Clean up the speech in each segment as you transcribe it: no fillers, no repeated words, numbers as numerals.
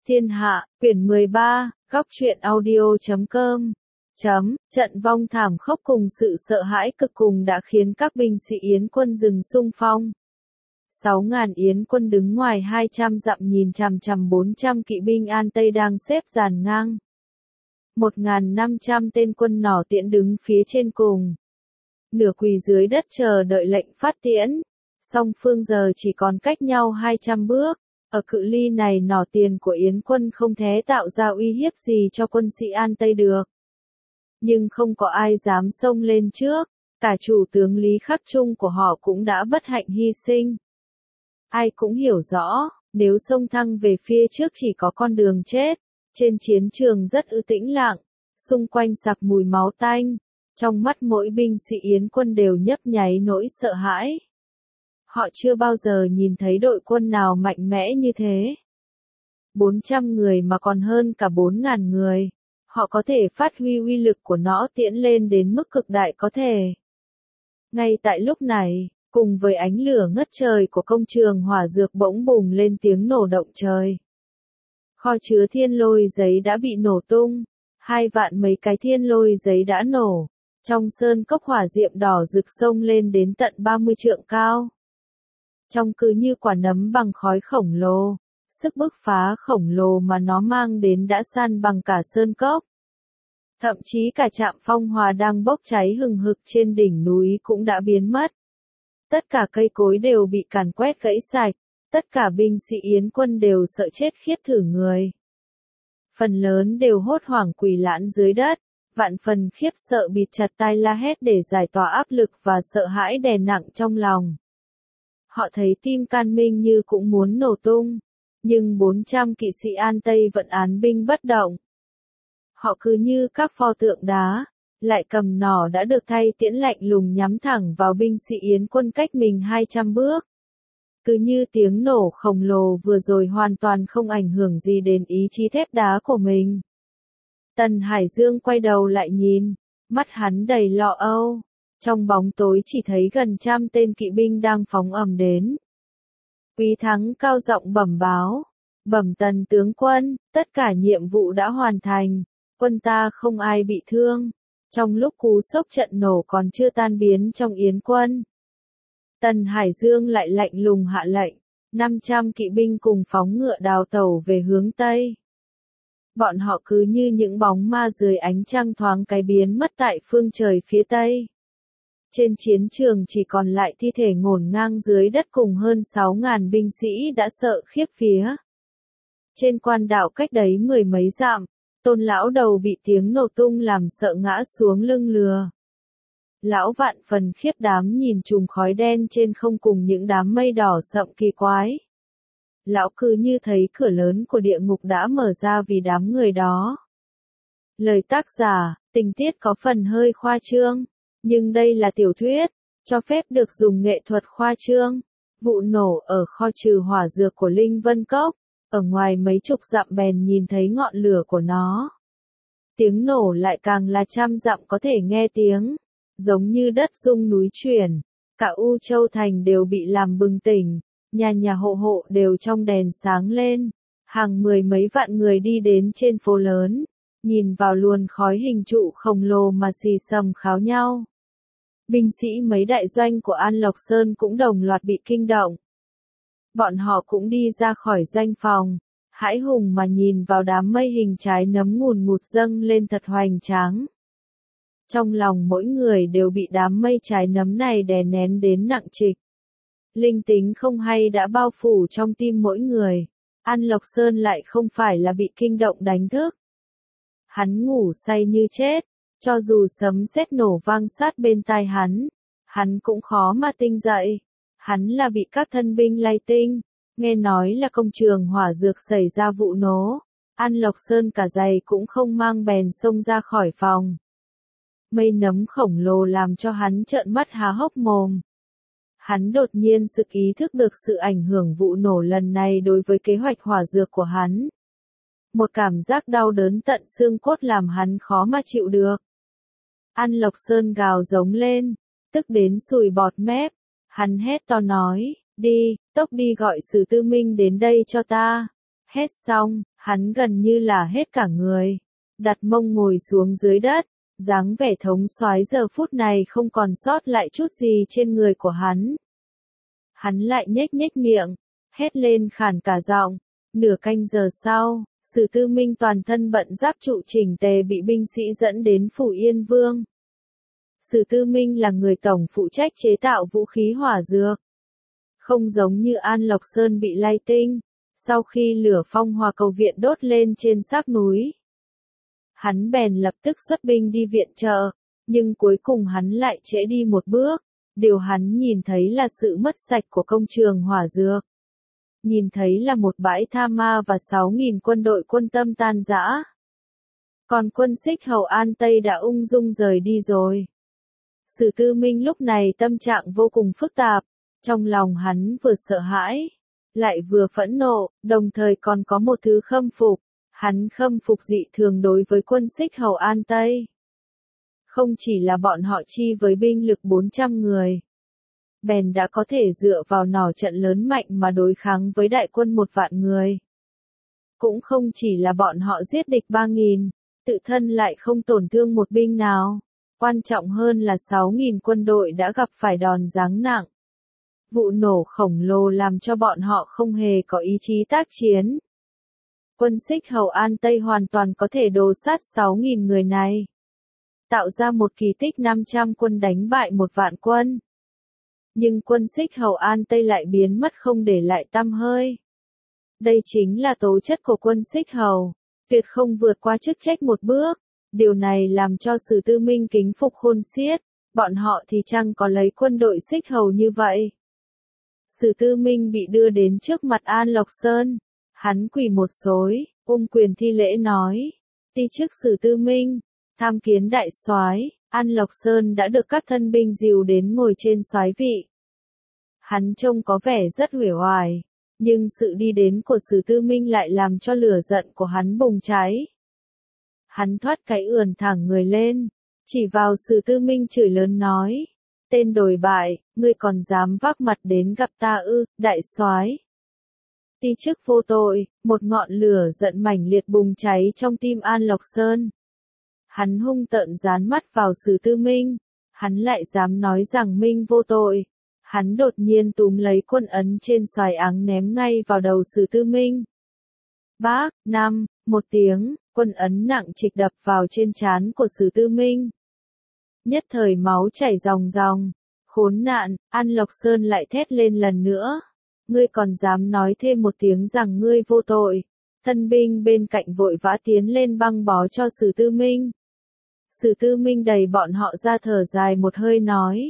Thiên Hạ, quyển 13, góc truyện audio.com. Trận vong thảm khốc cùng sự sợ hãi cực cùng đã khiến các binh sĩ Yến quân dừng xung phong. 6.000 Yến quân đứng ngoài 200 dặm nhìn chằm chằm 400 kỵ binh An Tây đang xếp dàn ngang. 1.500 tên quân nỏ tiễn đứng phía trên cùng. Nửa quỳ dưới đất chờ đợi lệnh phát tiễn. Song phương giờ chỉ còn cách nhau 200 bước. Ở cự ly này nỏ tiền của Yến quân không thể tạo ra uy hiếp gì cho quân sĩ An Tây được. Nhưng không có ai dám xông lên trước, cả chủ tướng Lý Khắc Trung của họ cũng đã bất hạnh hy sinh. Ai cũng hiểu rõ, nếu xông thẳng về phía trước chỉ có con đường chết. Trên chiến trường rất tĩnh lặng, xung quanh sặc mùi máu tanh, trong mắt mỗi binh sĩ Yến quân đều nhấp nháy nỗi sợ hãi. Họ chưa bao giờ nhìn thấy đội quân nào mạnh mẽ như thế. 400 người mà còn hơn cả 4.000 người. Họ có thể phát huy uy lực của nó tiễn lên đến mức cực đại có thể. Ngay tại lúc này, cùng với ánh lửa ngất trời của công trường hỏa dược bỗng bùng lên tiếng nổ động trời. Kho chứa thiên lôi giấy đã bị nổ tung. 2 vạn mấy cái thiên lôi giấy đã nổ. Trong sơn cốc hỏa diệm đỏ rực sông lên đến tận 30 trượng cao. Trông cứ như quả nấm bằng khói khổng lồ, sức bức phá khổng lồ mà nó mang đến đã san bằng cả sơn cốc. Thậm chí cả trạm phong hòa đang bốc cháy hừng hực trên đỉnh núi cũng đã biến mất. Tất cả cây cối đều bị càn quét gãy sạch, tất cả binh sĩ Yến quân đều sợ chết khiếp thử người. Phần lớn đều hốt hoảng quỳ lẵn dưới đất, vạn phần khiếp sợ bịt chặt tai la hét để giải tỏa áp lực và sợ hãi đè nặng trong lòng. Họ thấy tim can minh như cũng muốn nổ tung, nhưng 400 kỵ sĩ An Tây vẫn án binh bất động. Họ cứ như các pho tượng đá, lại cầm nỏ đã được thay tiễn lạnh lùng nhắm thẳng vào binh sĩ Yến quân cách mình 200 bước. Cứ như tiếng nổ khổng lồ vừa rồi hoàn toàn không ảnh hưởng gì đến ý chí thép đá của mình. Tần Hải Dương quay đầu lại nhìn, mắt hắn đầy lo âu. Trong bóng tối chỉ thấy gần 100 tên kỵ binh đang phóng ầm đến. Quý Thắng cao giọng bẩm báo, bẩm Tần tướng quân, tất cả nhiệm vụ đã hoàn thành, quân ta không ai bị thương. Trong lúc cú sốc trận nổ còn chưa tan biến trong Yến quân, Tần Hải Dương lại lạnh lùng hạ lệnh, 500 kỵ binh cùng phóng ngựa đào tẩu về hướng Tây. Bọn họ cứ như những bóng ma dưới ánh trăng thoáng cái biến mất tại phương trời phía Tây. Trên chiến trường chỉ còn lại thi thể ngổn ngang dưới đất cùng hơn 6.000 binh sĩ đã sợ khiếp vía. Trên quan đảo cách đấy 10 mấy dặm, Tôn lão đầu bị tiếng nổ tung làm sợ ngã xuống lưng lừa. Lão vạn phần khiếp đám nhìn chùm khói đen trên không cùng những đám mây đỏ sậm kỳ quái. Lão cứ như thấy cửa lớn của địa ngục đã mở ra vì đám người đó. Lời tác giả, tình tiết có phần hơi khoa trương. Nhưng đây là tiểu thuyết, cho phép được dùng nghệ thuật khoa trương. Vụ nổ ở kho trừ hỏa dược của Linh Vân Cốc, ở ngoài mấy chục dặm bèn nhìn thấy ngọn lửa của nó. Tiếng nổ lại càng là 100 dặm có thể nghe tiếng, giống như đất rung núi chuyển. Cả U Châu Thành đều bị làm bừng tỉnh, nhà nhà hộ hộ đều trong đèn sáng lên. Hàng 10 mấy vạn người đi đến trên phố lớn, nhìn vào luồn khói hình trụ khổng lồ mà xì xầm kháo nhau. Binh sĩ mấy đại doanh của An Lộc Sơn cũng đồng loạt bị kinh động. Bọn họ cũng đi ra khỏi doanh phòng, hãi hùng mà nhìn vào đám mây hình trái nấm ngùn ngụt dâng lên thật hoành tráng. Trong lòng mỗi người đều bị đám mây trái nấm này đè nén đến nặng trịch. Linh tính không hay đã bao phủ trong tim mỗi người. An Lộc Sơn lại không phải là bị kinh động đánh thức. Hắn ngủ say như chết. Cho dù sấm sét nổ vang sát bên tai hắn cũng khó mà tinh dậy. Hắn là bị các thân binh lay tinh, nghe nói là công trường hỏa dược xảy ra vụ nổ. An Lộc Sơn cả giày cũng không mang bèn xông ra khỏi phòng. Mây nấm khổng lồ làm cho hắn trợn mắt há hốc mồm. Hắn đột nhiên sực ý thức được sự ảnh hưởng vụ nổ lần này đối với kế hoạch hỏa dược của hắn. Một cảm giác đau đớn tận xương cốt làm hắn khó mà chịu được. An Lộc Sơn gào giống lên, tức đến sùi bọt mép. Hắn hét to nói, đi, tốc đi gọi Sử Tư Minh đến đây cho ta. Hét xong, Hắn gần như là hết cả người, đặt mông ngồi xuống dưới đất, dáng vẻ thống soái giờ phút này không còn sót lại chút gì trên người của hắn. Hắn lại nhếch nhếch miệng, hét lên khàn cả giọng. Nửa canh giờ sau, Sử Tư Minh toàn thân bận giáp trụ chỉnh tề bị binh sĩ dẫn đến Phủ Yên Vương. Sử Tư Minh là người tổng phụ trách chế tạo vũ khí hỏa dược. Không giống như An Lộc Sơn bị lai tinh, sau khi lửa phong hỏa cầu viện đốt lên trên xác núi. Hắn bèn lập tức xuất binh đi viện trợ, nhưng cuối cùng hắn lại trễ đi một bước. Điều hắn nhìn thấy là sự mất sạch của công trường hỏa dược. Nhìn thấy là một bãi tha ma và 6.000 quân đội quân tâm tan rã. Còn quân Xích Hầu An Tây đã ung dung rời đi rồi. Sử Tư Minh lúc này tâm trạng vô cùng phức tạp, trong lòng hắn vừa sợ hãi, lại vừa phẫn nộ, đồng thời còn có một thứ khâm phục. Hắn khâm phục dị thường đối với quân Xích Hầu An Tây. Không chỉ là bọn họ chi với binh lực 400 người, bèn đã có thể dựa vào nỏ trận lớn mạnh mà đối kháng với đại quân 1.000.000 người. Cũng không chỉ là bọn họ giết địch 3.000, tự thân lại không tổn thương một binh nào. Quan trọng hơn là 6.000 quân đội đã gặp phải đòn giáng nặng. Vụ nổ khổng lồ làm cho bọn họ không hề có ý chí tác chiến. Quân Xích Hầu An Tây hoàn toàn có thể đồ sát 6.000 người này. Tạo ra một kỳ tích 500 quân đánh bại 1.000.000 quân. Nhưng quân Xích Hầu An Tây lại biến mất không để lại tăm hơi. Đây chính là tố chất của quân Xích Hầu, tuyệt không vượt qua chức trách một bước. Điều này làm cho Sử Tư Minh kính phục khôn xiết, bọn họ thì chẳng có lấy quân đội Xích Hầu như vậy. Sử Tư Minh bị đưa đến trước mặt An Lộc Sơn, hắn quỳ một xối, quyền thi lễ nói, ti chức Sử Tư Minh, tham kiến đại soái. An Lộc Sơn đã được các thân binh dìu đến ngồi trên soái vị. Hắn trông có vẻ rất uể oải, nhưng sự đi đến của Sử Tư Minh lại làm cho lửa giận của hắn bùng cháy. Hắn thoát cái ườn thẳng người lên, chỉ vào Sử Tư Minh chửi lớn nói, tên đồi bại, ngươi còn dám vác mặt đến gặp ta ư, đại soái. Ti chức vô tội, một ngọn lửa giận mãnh liệt bùng cháy trong tim An Lộc Sơn. Hắn hung tợn dán mắt vào Sử Tư Minh, hắn lại dám nói rằng Minh vô tội. Hắn đột nhiên túm lấy quân ấn trên xoài áng ném ngay vào đầu Sử Tư Minh. Bác, một tiếng, quân ấn nặng trịch đập vào trên trán của Sử Tư Minh. Nhất thời máu chảy ròng ròng. Khốn nạn, An Lộc Sơn lại thét lên lần nữa. Ngươi còn dám nói thêm một tiếng rằng ngươi vô tội. Thân binh bên cạnh vội vã tiến lên băng bó cho Sử Tư Minh. Sử Tư Minh đẩy bọn họ ra thở dài một hơi nói.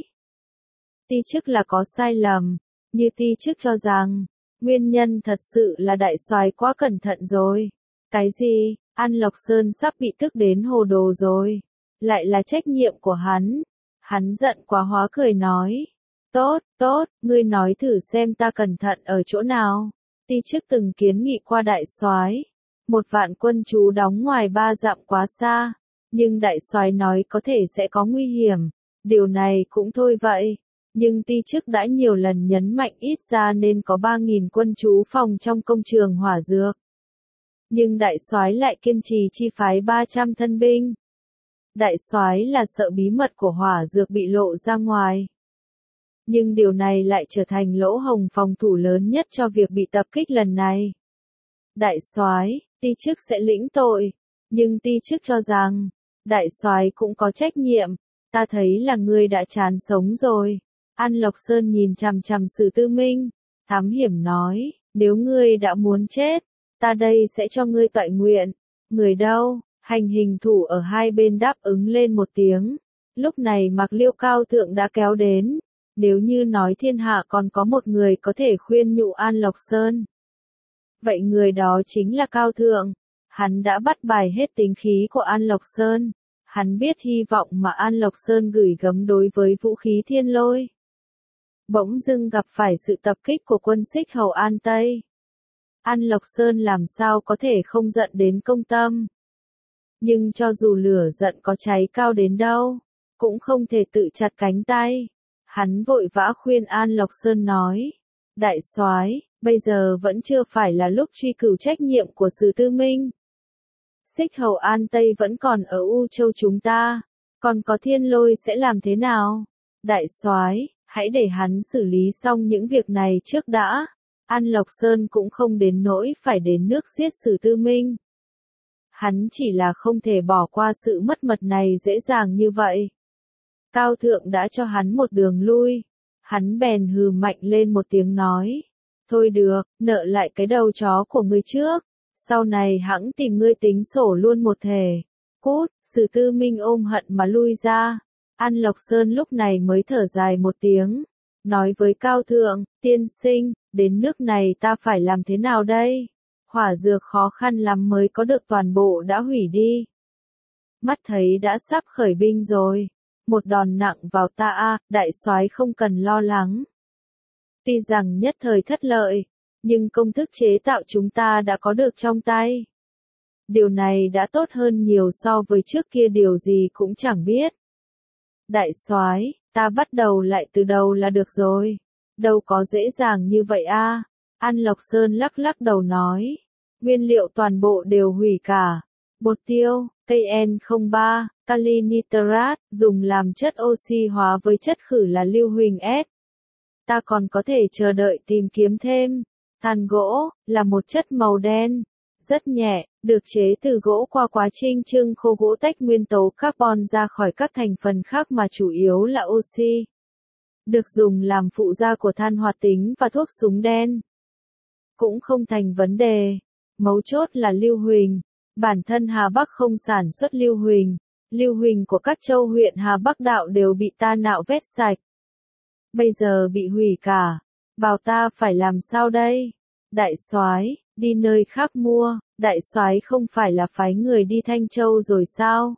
Ti chức là có sai lầm, như ti chức cho rằng, nguyên nhân thật sự là đại soái quá cẩn thận rồi. Cái gì, An Lộc Sơn sắp bị tức đến hồ đồ rồi. Lại là trách nhiệm của hắn. Hắn giận quá hóa cười nói. Tốt, ngươi nói thử xem ta cẩn thận ở chỗ nào. Ti chức từng kiến nghị qua đại soái, 1.000.000 quân trú đóng ngoài 3 dặm quá xa, nhưng đại soái nói có thể sẽ có nguy hiểm. Điều này cũng thôi vậy, nhưng ti chức đã nhiều lần nhấn mạnh ít ra nên có 3.000 quân trú phòng trong công trường hỏa dược. Nhưng đại soái lại kiên trì chi phái 300 thân binh. Đại soái là sợ bí mật của hỏa dược bị lộ ra ngoài. Nhưng điều này lại trở thành lỗ hổng phòng thủ lớn nhất cho việc bị tập kích lần này. Đại soái, ti chức sẽ lĩnh tội, nhưng ti chức cho rằng, đại soái cũng có trách nhiệm, ta thấy là ngươi đã chán sống rồi. An Lộc Sơn nhìn chằm chằm Sử Tư Minh, thám hiểm nói, nếu ngươi đã muốn chết, ta đây sẽ cho ngươi toại nguyện. Người đâu? Hành hình thủ ở hai bên đáp ứng lên một tiếng. Lúc này Mạc Liêu Cao Thượng đã kéo đến. Nếu như nói thiên hạ còn có một người có thể khuyên nhủ An Lộc Sơn, vậy người đó chính là Cao Thượng. Hắn đã bắt bài hết tính khí của An Lộc Sơn. Hắn biết hy vọng mà An Lộc Sơn gửi gắm đối với vũ khí thiên lôi. Bỗng dưng gặp phải sự tập kích của quân Xích Hầu An Tây. An Lộc Sơn làm sao có thể không giận đến công tâm. Nhưng cho dù lửa giận có cháy cao đến đâu, cũng không thể tự chặt cánh tay. Hắn vội vã khuyên An Lộc Sơn nói, đại soái, Bây giờ vẫn chưa phải là lúc truy cửu trách nhiệm của Sử Tư Minh. Xích Hầu An Tây vẫn còn ở U Châu chúng ta, còn có Thiên Lôi sẽ làm thế nào? Đại soái, hãy để hắn xử lý xong những việc này trước đã. An Lộc Sơn cũng không đến nỗi phải đến nước giết Sử Tư Minh. Hắn chỉ là không thể bỏ qua sự mất mật này dễ dàng như vậy. Cao Thượng đã cho hắn một đường lui. Hắn bèn hừ mạnh lên một tiếng nói. Thôi được, nợ lại cái đầu chó của ngươi trước. Sau này hẵng tìm ngươi tính sổ luôn một thể. Cút, Sử Tư Minh ôm hận mà lui ra. An Lộc Sơn lúc này mới thở dài một tiếng. Nói với Cao Thượng, tiên sinh, đến nước này ta phải làm thế nào đây? Hỏa dược khó khăn lắm mới có được toàn bộ đã hủy đi. Mắt thấy đã sắp khởi binh rồi. Một đòn nặng vào ta đại soái không cần lo lắng. Tuy rằng nhất thời thất lợi, nhưng công thức chế tạo chúng ta đã có được trong tay. Điều này đã tốt hơn nhiều so với trước kia điều gì cũng chẳng biết. Đại soái, ta bắt đầu lại từ đầu là được rồi. Đâu có dễ dàng như vậy An Lộc Sơn lắc lắc đầu nói. Nguyên liệu toàn bộ đều hủy cả. Bột tiêu, cây N03, kali nitrat, dùng làm chất oxy hóa với chất khử là lưu huỳnh S. Ta còn có thể chờ đợi tìm kiếm thêm. Than gỗ, là một chất màu đen, rất nhẹ, được chế từ gỗ qua quá trình trưng khô gỗ tách nguyên tố carbon ra khỏi các thành phần khác mà chủ yếu là oxy. Được dùng làm phụ gia của than hoạt tính và thuốc súng đen. Cũng không thành vấn đề. Mấu chốt là lưu huỳnh. Bản thân Hà Bắc không sản xuất lưu huỳnh. Lưu huỳnh của các châu huyện Hà Bắc đạo đều bị ta nạo vét sạch. Bây giờ bị hủy cả. Bảo ta phải làm sao đây? Đại soái, đi nơi khác mua. Đại soái không phải là phái người đi Thanh Châu rồi sao?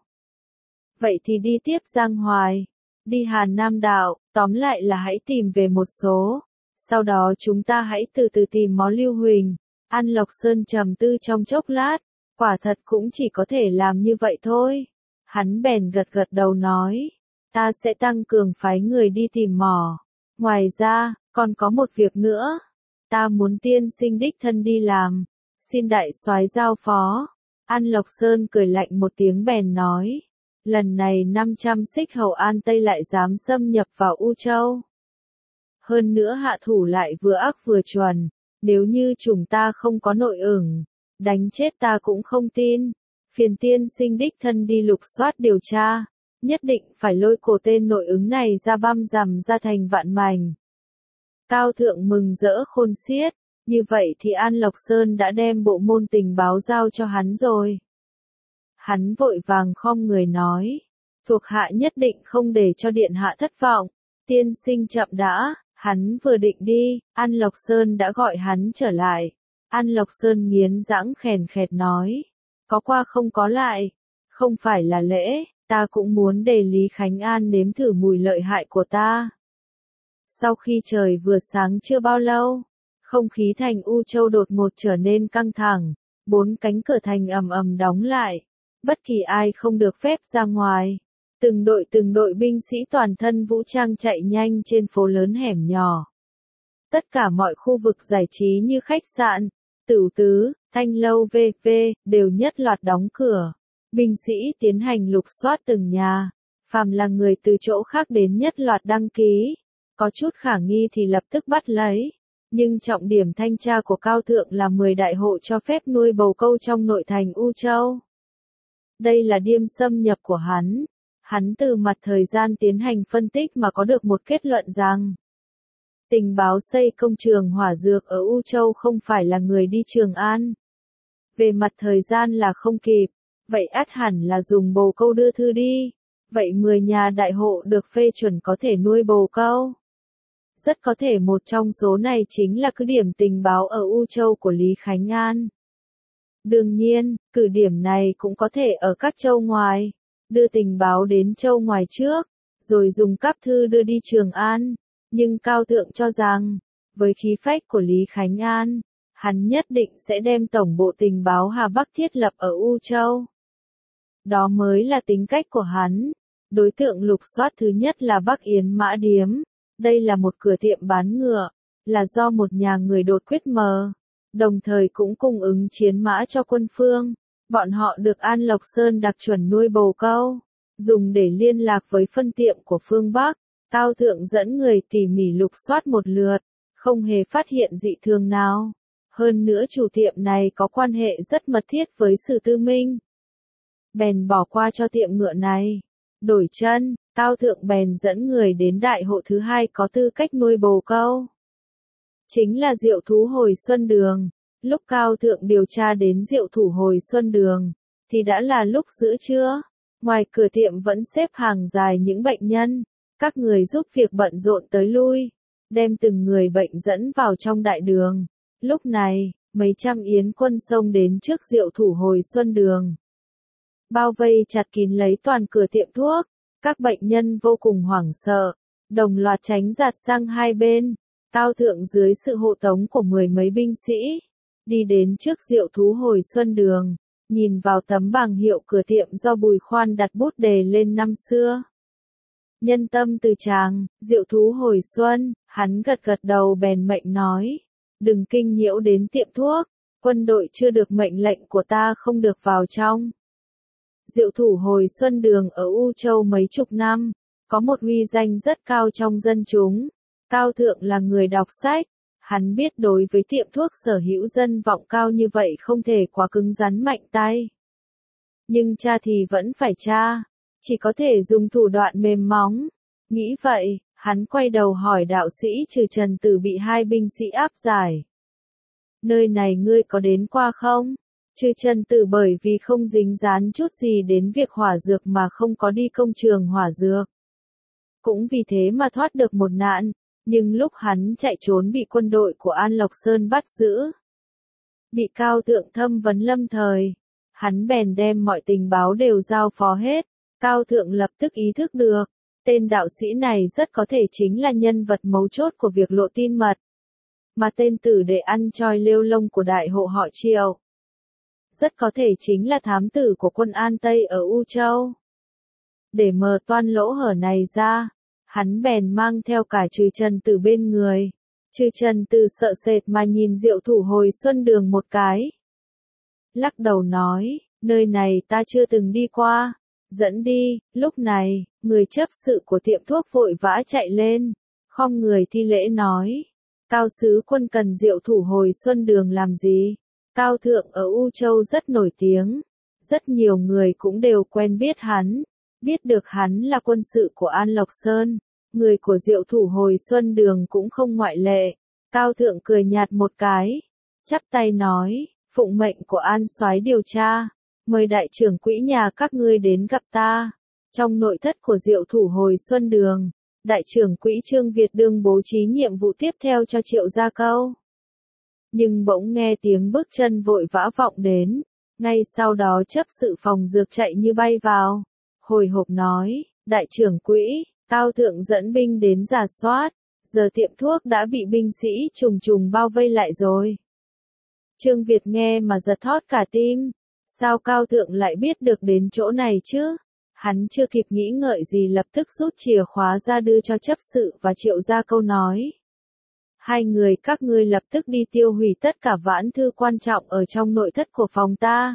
Vậy thì đi tiếp Giang Hoài. Đi Hà Nam đạo, tóm lại là hãy tìm về một số. Sau đó chúng ta hãy từ từ tìm món lưu huỳnh. An Lộc Sơn trầm tư trong chốc lát. Quả thật cũng chỉ có thể làm như vậy thôi. Hắn bèn gật gật đầu nói. Ta sẽ tăng cường phái người đi tìm mỏ. Ngoài ra, còn có một việc nữa. Ta muốn tiên sinh đích thân đi làm. Xin đại soái giao phó. An Lộc Sơn cười lạnh một tiếng bèn nói. Lần này 500 xích hầu An Tây lại dám xâm nhập vào U Châu. Hơn nữa hạ thủ lại vừa ác vừa chuẩn. Nếu như chúng ta không có nội ứng, đánh chết ta cũng không tin. Phiền tiên sinh đích thân đi lục soát điều tra. Nhất định phải lôi cổ tên nội ứng này ra băm rằm ra thành vạn mảnh. Cao Thượng mừng rỡ khôn xiết. Như vậy thì An Lộc Sơn đã đem bộ môn tình báo giao cho hắn rồi. Hắn vội vàng khom người nói. Thuộc hạ nhất định không để cho điện hạ thất vọng. Tiên sinh chậm đã. Hắn vừa định đi, An Lộc Sơn đã gọi hắn trở lại. An Lộc Sơn nghiến rãng khèn khẹt nói. Có qua không có lại. Không phải là lễ, ta cũng muốn để Lý Khánh An nếm thử mùi lợi hại của ta. Sau khi trời vừa sáng chưa bao lâu, không khí thành U Châu đột ngột trở nên căng thẳng. 4 cánh cửa thành ầm ầm đóng lại. Bất kỳ ai không được phép ra ngoài. Từng đội binh sĩ toàn thân vũ trang chạy nhanh trên phố lớn hẻm nhỏ. Tất cả mọi khu vực giải trí như khách sạn, tửu tứ, thanh lâu v.v. đều nhất loạt đóng cửa. Binh sĩ tiến hành lục soát từng nhà. Phàm là người từ chỗ khác đến nhất loạt đăng ký. Có chút khả nghi thì lập tức bắt lấy. Nhưng trọng điểm thanh tra của Cao Thượng là 10 đại hộ cho phép nuôi bầu câu trong nội thành U Châu. Đây là điềm xâm nhập của hắn. Hắn từ mặt thời gian tiến hành phân tích mà có được một kết luận rằng tình báo xây công trường hỏa dược ở U Châu không phải là người đi Trường An. Về mặt thời gian là không kịp, vậy ắt hẳn là dùng bồ câu đưa thư đi. Vậy 10 nhà đại hộ được phê chuẩn có thể nuôi bồ câu. Rất có thể một trong số này chính là cứ điểm tình báo ở U Châu của Lý Khánh An. Đương nhiên, cứ điểm này cũng có thể ở các châu ngoài. Đưa tình báo đến châu ngoài trước, rồi dùng cáp thư đưa đi Trường An. Nhưng Cao Thượng cho rằng, với khí phách của Lý Khánh An, hắn nhất định sẽ đem tổng bộ tình báo Hà Bắc thiết lập ở U Châu. Đó mới là tính cách của hắn. Đối tượng lục soát thứ nhất là Bắc Yến Mã Điếm. Đây là một cửa tiệm bán ngựa. là do một nhà người đột quyết mờ, đồng thời cũng cung ứng chiến mã cho quân Phương. Bọn họ được An Lộc Sơn đặc chuẩn nuôi bồ câu, dùng để liên lạc với phân tiệm của phương Bắc. Cao Thượng dẫn người tỉ mỉ lục soát một lượt, không hề phát hiện dị thường nào. Hơn nữa chủ tiệm này có quan hệ rất mật thiết với Sử Tư Minh. Bèn bỏ qua cho tiệm ngựa này. Đổi chân, Cao Thượng bèn dẫn người đến đại hộ thứ hai có tư cách nuôi bồ câu. Chính là Diệu Thú Hồi Xuân Đường. Lúc Cao Thượng điều tra đến Diệu Thủ Hồi Xuân Đường, thì đã là lúc giữa trưa. Ngoài cửa tiệm vẫn xếp hàng dài những bệnh nhân, các người giúp việc bận rộn tới lui, đem từng người bệnh dẫn vào trong đại đường. Lúc này, mấy trăm yến quân xông đến trước Diệu Thủ Hồi Xuân Đường, bao vây chặt kín lấy toàn cửa tiệm thuốc. Các bệnh nhân vô cùng hoảng sợ, đồng loạt tránh giạt sang hai bên. Cao Thượng dưới sự hộ tống của 10 mấy binh sĩ, đi đến trước Diệu Thú Hồi Xuân Đường, nhìn vào tấm bảng hiệu cửa tiệm do Bùi Khoan đặt bút đề lên năm xưa. Nhân tâm từ tràng, Diệu Thú Hồi Xuân, hắn gật gật đầu bèn mệnh nói, đừng kinh nhiễu đến tiệm thuốc, quân đội chưa được mệnh lệnh của ta không được vào trong. Diệu Thủ Hồi Xuân Đường ở U Châu mấy chục năm, có một uy danh rất cao trong dân chúng. Cao Thượng là người đọc sách, hắn biết đối với tiệm thuốc sở hữu dân vọng cao như vậy không thể quá cứng rắn mạnh tay. Nhưng tra thì vẫn phải tra, chỉ có thể dùng thủ đoạn mềm móng. Nghĩ vậy, hắn quay đầu hỏi đạo sĩ Trừ Trần Tử bị hai binh sĩ áp giải. Nơi này ngươi có đến qua không? Trừ Trần Tử bởi vì không dính dán chút gì đến việc hỏa dược mà không có đi công trường hỏa dược. Cũng vì thế mà thoát được một nạn, nhưng lúc hắn chạy trốn bị quân đội của An Lộc Sơn bắt giữ. Bị Cao Thượng thâm vấn lâm thời, hắn bèn đem mọi tình báo đều giao phó hết. Cao Thượng lập tức ý thức được, tên đạo sĩ này rất có thể chính là nhân vật mấu chốt của việc lộ tin mật. Mà tên tử để ăn choi lêu lông của đại hộ họ Triệu, rất có thể chính là thám tử của quân An Tây ở U Châu. Để mờ toan lỗ hở này ra, hắn bèn mang theo cả Trừ Trần Tử bên người. Trừ Trần Tử sợ sệt mà nhìn Diệu Thủ Hồi Xuân Đường một cái. Lắc đầu nói, nơi này ta chưa từng đi qua, dẫn đi. Lúc này, người chấp sự của tiệm thuốc vội vã chạy lên, khom người thi lễ nói, Cao sứ quân cần Diệu Thủ Hồi Xuân Đường làm gì? Cao Thượng ở U Châu rất nổi tiếng, rất nhiều người cũng đều quen biết hắn, biết được hắn là quân sự của An Lộc Sơn, người của Diệu Thủ Hồi Xuân Đường cũng không ngoại lệ. Cao Thượng cười nhạt một cái, chắp tay nói, phụng mệnh của An soái điều tra, mời đại trưởng quỹ nhà các ngươi đến gặp ta. Trong nội thất của Diệu Thủ Hồi Xuân Đường, đại trưởng quỹ Trương Việt Đương bố trí nhiệm vụ tiếp theo cho Triệu Gia Câu. Nhưng bỗng nghe tiếng bước chân vội vã vọng đến, ngay sau đó chấp sự phòng dược chạy như bay vào, hồi hộp nói, đại trưởng quỹ, Cao Thượng dẫn binh đến rà soát, giờ tiệm thuốc đã bị binh sĩ trùng trùng bao vây lại rồi. Trương Việt nghe mà giật thót cả tim, sao Cao Thượng lại biết được đến chỗ này chứ? Hắn chưa kịp nghĩ ngợi gì lập tức rút chìa khóa ra đưa cho chấp sự và Triệu Gia Câu nói. Hai người các ngươi lập tức đi tiêu hủy tất cả vãn thư quan trọng ở trong nội thất của phòng ta.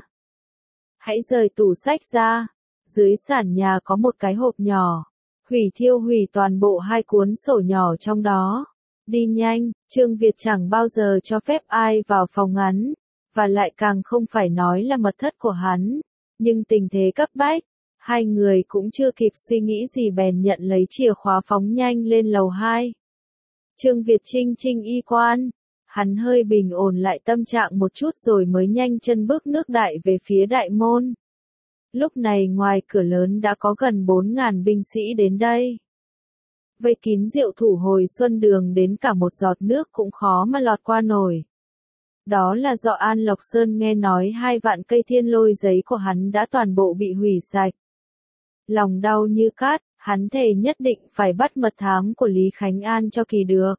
Hãy rời tủ sách ra, dưới sàn nhà có một cái hộp nhỏ, thiêu hủy toàn bộ 2 cuốn sổ nhỏ trong đó. Đi nhanh, Trương Việt chẳng bao giờ cho phép ai vào phòng hắn, và lại càng không phải nói là mật thất của hắn, nhưng tình thế cấp bách, hai người cũng chưa kịp suy nghĩ gì bèn nhận lấy chìa khóa phóng nhanh lên lầu 2. Trương Việt chinh chinh y quan, hắn hơi bình ổn lại tâm trạng một chút rồi mới nhanh chân bước nước đại về phía đại môn. Lúc này ngoài cửa lớn đã có gần 4.000 binh sĩ đến đây. Vây kín Diệu Thủ Hồi Xuân Đường đến cả một giọt nước cũng khó mà lọt qua nổi. Đó là do An Lộc Sơn nghe nói 2 vạn cây thiên lôi giấy của hắn đã toàn bộ bị hủy sạch. Lòng đau như cát, hắn thề nhất định phải bắt mật thám của Lý Khánh An cho kỳ được.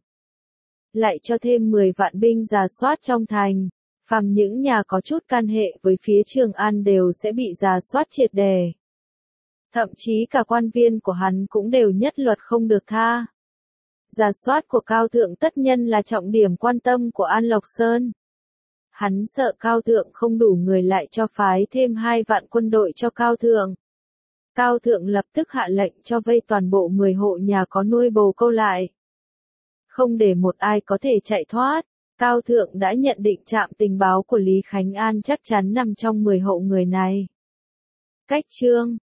Lại cho thêm 10 vạn binh rà soát trong thành, phàm những nhà có chút can hệ với phía Trường An đều sẽ bị rà soát triệt đề. Thậm chí cả quan viên của hắn cũng đều nhất luật không được tha. Rà soát của Cao Thượng tất nhiên là trọng điểm quan tâm của An Lộc Sơn. Hắn sợ Cao Thượng không đủ người lại cho phái thêm 2 vạn quân đội cho Cao Thượng. Cao Thượng lập tức hạ lệnh cho vây toàn bộ 10 hộ nhà có nuôi bồ câu lại. Không để một ai có thể chạy thoát. Cao Thượng đã nhận định trạm tình báo của Lý Khánh An chắc chắn nằm trong 10 hộ người này. Cách chương